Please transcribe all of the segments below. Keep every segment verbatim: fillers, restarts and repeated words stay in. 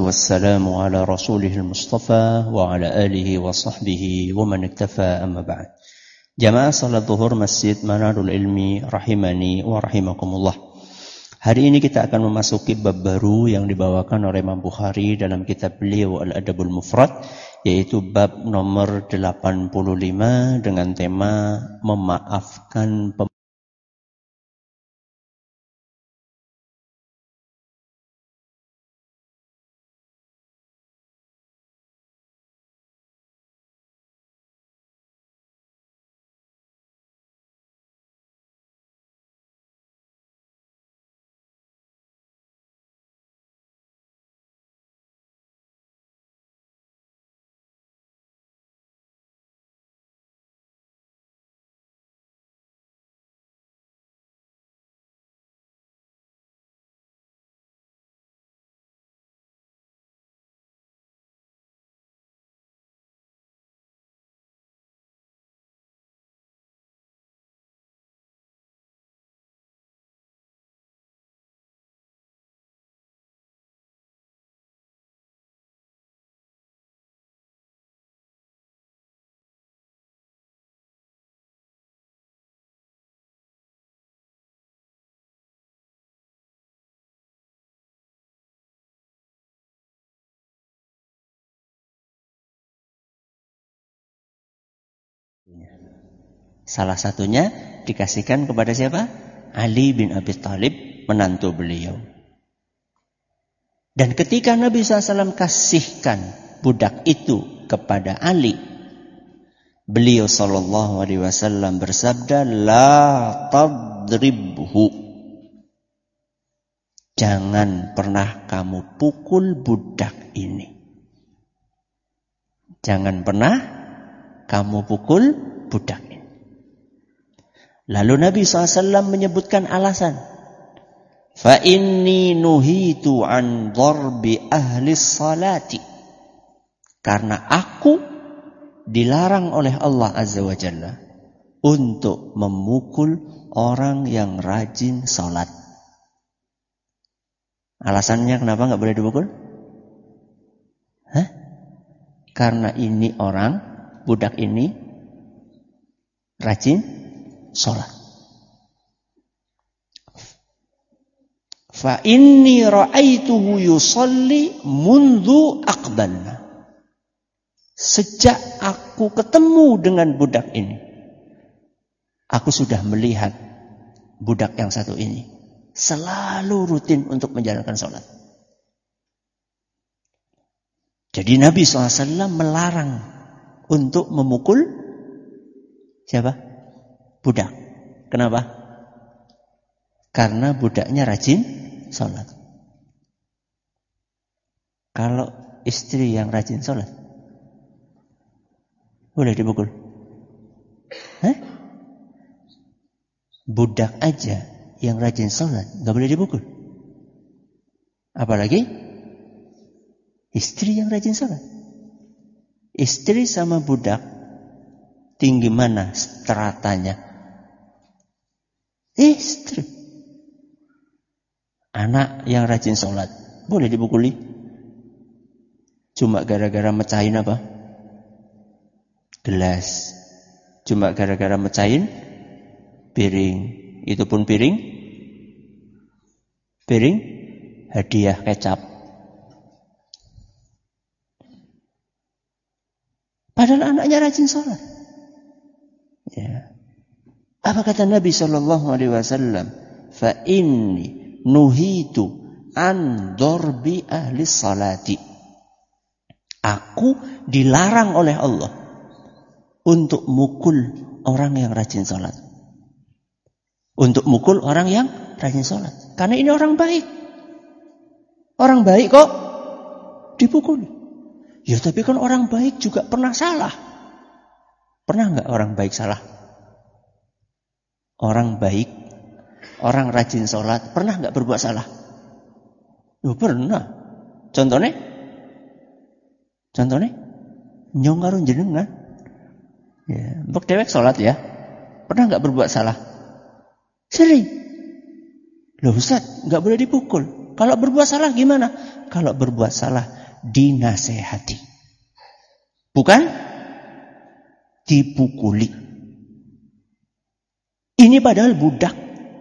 wassalamu ala rasulihil mustafa wa ala alihi wa sahbihi wa man iktafa amma ba'd. Jamaah salat zuhur Masjid Manarul Ilmi rahimani wa rahimakumullah. Hari ini kita akan memasuki bab baru yang dibawakan oleh Imam Bukhari dalam kitab beliau Al-Adabul Mufrad, yaitu bab nomor delapan puluh lima dengan tema memaafkan pem- Salah satunya dikasihkan kepada siapa? Ali bin Abi Thalib, menantu beliau. Dan ketika Nabi shallallahu alaihi wasallam kasihkan budak itu kepada Ali, beliau sallallahu alaihi wasallam bersabda, la tadribhu. Jangan pernah kamu pukul budak ini. Jangan pernah kamu pukul budak ini. Lalu Nabi shallallahu alaihi wasallam menyebutkan alasan. Fa inni nuhitu an darbi ahli salati. Karena aku dilarang oleh Allah Azza wa Jalla untuk memukul orang yang rajin salat. Alasannya kenapa enggak boleh dipukul? Hah? Karena ini orang, budak ini rajin salat. Fa inni ra'aituhu yusalli mundu aqbalna. Sejak aku ketemu dengan budak ini, aku sudah melihat budak yang satu ini selalu rutin untuk menjalankan salat. Jadi Nabi shallallahu alaihi wasallam melarang untuk memukul siapa? Budak. Kenapa? Karena budaknya rajin salat. Kalau istri yang rajin salat, boleh dipukul? Hah? Budak aja yang rajin salat nggak boleh dipukul. Apalagi istri yang rajin salat. Istri sama budak tinggi mana stratanya? Istri. Anak yang rajin sholat boleh dipukuli. Cuma gara-gara mecahin apa? Gelas. Cuma gara-gara mecahin piring. Itu pun piring Piring hadiah kecap. Padahal anaknya rajin sholat. Ya. Apa kata Nabi Shallallahu Alaihi Wasallam? Fa inni nuhitu an dorbi ahli salati. Aku dilarang oleh Allah untuk mukul orang yang rajin sholat. Untuk mukul orang yang rajin sholat. Karena ini orang baik. Orang baik kok dipukul. Ya tapi kan orang baik juga pernah salah. Pernah nggak orang baik salah? Orang baik, orang rajin sholat, pernah nggak berbuat salah? Ya pernah. Contohnya? Contohnya? Nyong karo jenengan. Ya, mbok dewek sholat ya. Pernah nggak berbuat salah? Sering. Loh Ustaz, nggak boleh dipukul. Kalau berbuat salah gimana? Kalau berbuat salah dinasehati. Bukan dipukuli. Ini padahal budak.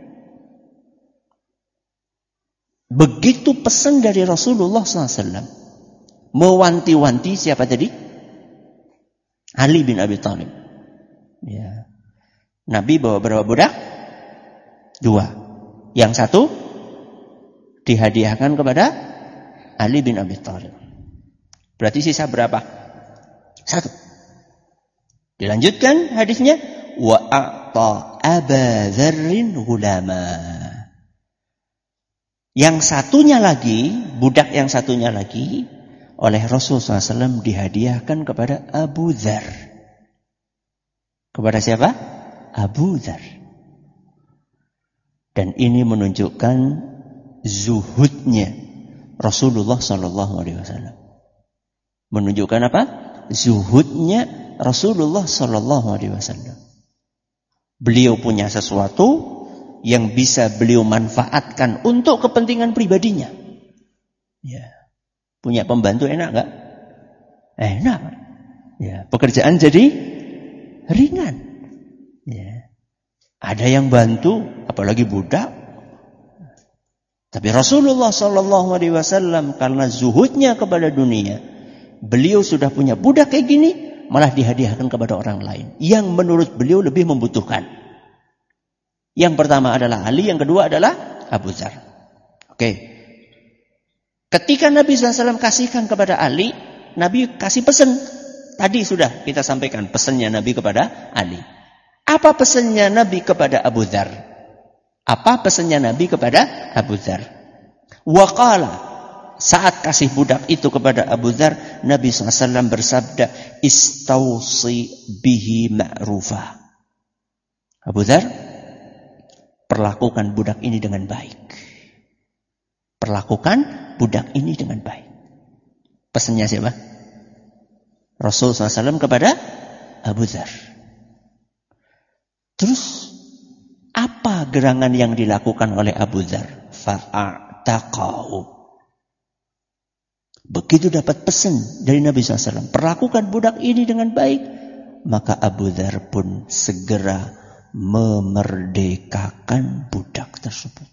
Begitu pesan dari Rasulullah shallallahu alaihi wasallam. Mewanti-wanti siapa tadi? Ali bin Abi Thalib. Ya. Nabi bawa berapa budak? Dua. Yang satu dihadiahkan kepada Ali bin Abi Thalib. Berarti sisa berapa? Satu. Dilanjutkan hadisnya. Wa a'ta Aba Dzarrin ghulama. Yang satunya lagi, budak yang satunya lagi, oleh Rasulullah shallallahu alaihi wasallam dihadiahkan kepada Abu Dzar. Kepada siapa? Abu Dzar. Dan ini menunjukkan zuhudnya Rasulullah shallallahu alaihi wasallam. Menunjukkan apa? Zuhudnya Rasulullah shallallahu alaihi wasallam. Beliau punya sesuatu yang bisa beliau manfaatkan untuk kepentingan pribadinya. Ya. Punya pembantu enak enggak? Enak. Ya, pekerjaan jadi ringan. Ya. Ada yang bantu, apalagi budak. Tapi Rasulullah shallallahu alaihi wasallam karena zuhudnya kepada dunia, beliau sudah punya budak kayak gini, malah dihadiahkan kepada orang lain yang menurut beliau lebih membutuhkan. Yang pertama adalah Ali, yang kedua adalah Abu Dzar. Oke. Ketika Nabi shallallahu alaihi wasallam kasihkan kepada Ali, Nabi kasih pesan. Tadi sudah kita sampaikan pesannya Nabi kepada Ali. Apa pesannya Nabi kepada Abu Dzar? Apa pesannya Nabi kepada Abu Dzar? Waqala, saat kasih budak itu kepada Abu Dzar, Nabi shallallahu alaihi wasallam bersabda, Istausi bihi ma'rufa. Abu Dzar, perlakukan budak ini dengan baik. Perlakukan budak ini dengan baik. Pesannya siapa? Rasul shallallahu alaihi wasallam kepada Abu Dzar. Terus apa gerangan yang dilakukan oleh Abu Dzar? Fa'ataqahu. Begitu dapat pesan dari Nabi shallallahu alaihi wasallam, perlakukan budak ini dengan baik, maka Abu Dzar pun segera memerdekakan budak tersebut.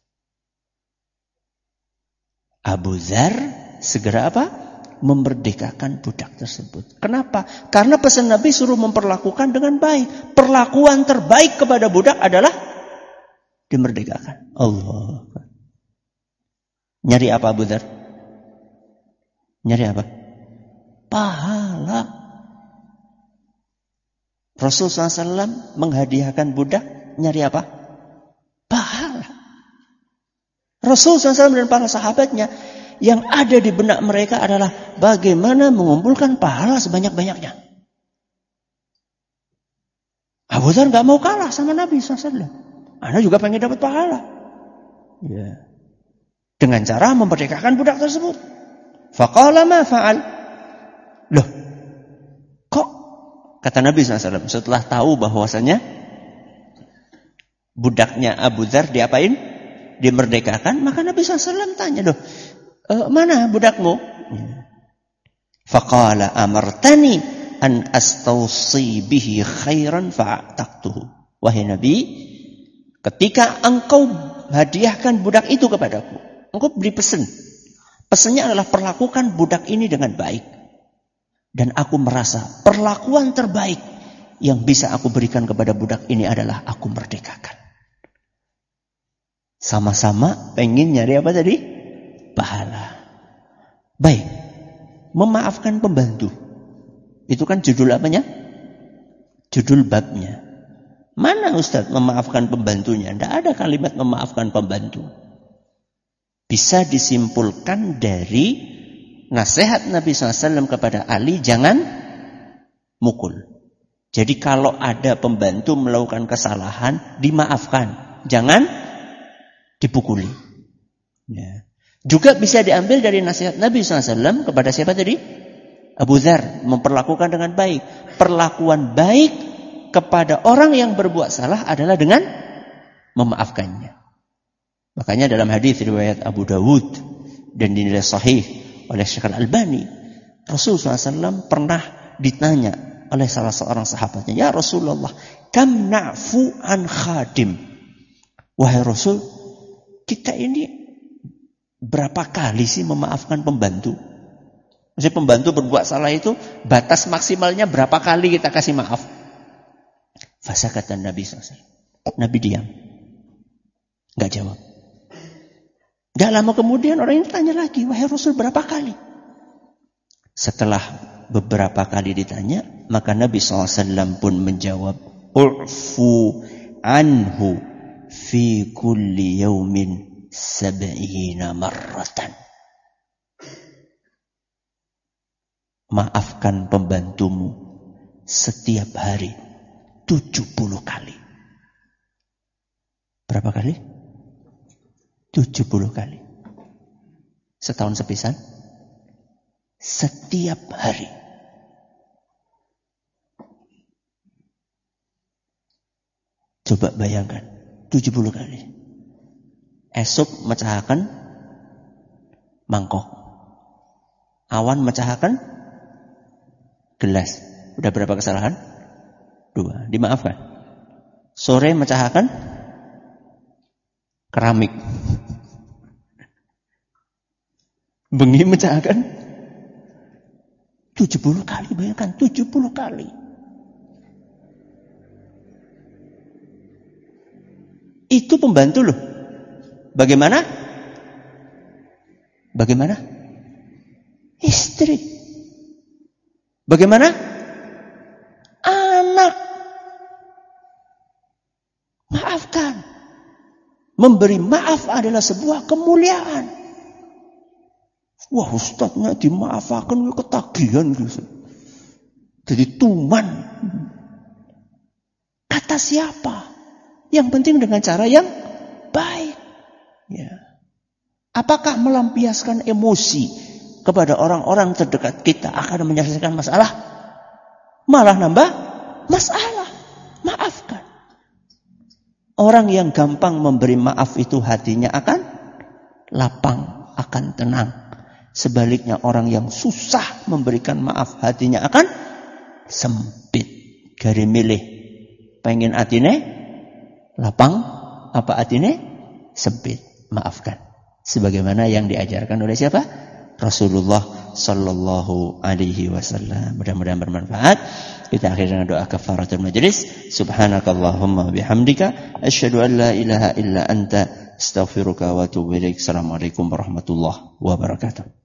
Abu Dzar segera apa? Memerdekakan budak tersebut. Kenapa? Karena pesan Nabi suruh memperlakukan dengan baik. Perlakuan terbaik kepada budak adalah dimerdekakan. Allah. Nyari apa Abu Dzar? Nyari apa? Pahala. Rasulullah shallallahu alaihi wasallam menghadiahkan budak, nyari apa? Pahala. Rasulullah shallallahu alaihi wasallam dan para sahabatnya, yang ada di benak mereka adalah bagaimana mengumpulkan pahala sebanyak-banyaknya. Abu Dzar gak mau kalah sama Nabi shallallahu alaihi wasallam. Anda juga pengen dapat pahala. Ya. Dengan cara memerdekakan budak tersebut. Faqala ma fa'al. Loh, kok kata Nabi shallallahu alaihi wasallam setelah tahu bahwasanya budaknya Abu Dzar diapain? Dimerdekakan, maka Nabi shallallahu alaihi wasallam tanya, loh, e, mana budakmu? Faqala amartani an astausi bihi khairan fa'ataqtuhu. Wahai Nabi, ketika engkau hadiahkan budak itu kepadaku, engkau beri pesan. Pesannya adalah perlakukan budak ini dengan baik. Dan aku merasa perlakuan terbaik yang bisa aku berikan kepada budak ini adalah aku merdekakan. Sama-sama pengen nyari apa tadi? Pahala. Baik. Memaafkan pembantu. Itu kan judul apanya? Judul babnya. Mana Ustaz memaafkan pembantunya? Tidak ada kalimat memaafkan pembantu. Bisa disimpulkan dari nasihat Nabi shallallahu alaihi wasallam kepada Ali, jangan mukul. Jadi kalau ada pembantu melakukan kesalahan, dimaafkan. Jangan dipukuli. Ya. Juga bisa diambil dari nasihat Nabi shallallahu alaihi wasallam kepada siapa tadi? Abu Dzar, memperlakukan dengan baik. Perlakuan baik kepada orang yang berbuat salah adalah dengan memaafkannya. Makanya dalam hadis riwayat Abu Dawud dan dinilai sahih oleh Syekh Al-Albani, Rasulullah shallallahu alaihi wasallam pernah ditanya oleh salah seorang sahabatnya, "Ya Rasulullah, kam na'fu an khadim?" Wahai Rasul, kita ini berapa kali sih memaafkan pembantu? Maksudnya pembantu berbuat salah itu batas maksimalnya berapa kali kita kasih maaf? Fasakatan Nabi shallallahu alaihi wasallam. Nabi diam. Enggak jawab. Gak lama kemudian orang ini tanya lagi, wahai Rasul, berapa kali? Setelah beberapa kali ditanya, maka Nabi shallallahu alaihi wasallam pun menjawab, u'fu anhu fi kulli yawmin sab'ina marratan. Maafkan pembantumu setiap hari tujuh puluh kali. Berapa kali? tujuh puluh kali. Setahun sepisan? Setiap hari. Coba bayangkan, tujuh puluh kali. Esok mecahakan mangkok. Awan mecahakan gelas. Udah berapa kesalahan? Dua. Dimaafkan. Sore mecahakan keramik. Bengi mecahakan tujuh puluh kali. Bayangkan, tujuh puluh kali. Itu pembantu loh. Bagaimana? Bagaimana? Istri. Bagaimana? Anak. Maafkan. Memberi maaf adalah sebuah kemuliaan. Wah, ustadznya dimaafkan, ketagihan gitu. Jadi tuman. Kata siapa? Yang penting dengan cara yang baik. Ya. Apakah melampiaskan emosi kepada orang-orang terdekat kita akan menyelesaikan masalah? Malah nambah masalah. Maafkan. Orang yang gampang memberi maaf itu hatinya akan lapang, akan tenang. Sebaliknya orang yang susah memberikan maaf, hatinya akan sempit. Gari milih. Pengen atine lapang, apa atine sempit. Maafkan. Sebagaimana yang diajarkan oleh siapa? Rasulullah sallallahu alaihi wasallam. Mudah-mudahan bermanfaat. Kita akhiri dengan doa kafaratul majlis. Subhanakallahumma bihamdika asyhadu an la ilaha illa anta astaghfiruka wa atubu ilaik. Assalamualaikum warahmatullahi wabarakatuh.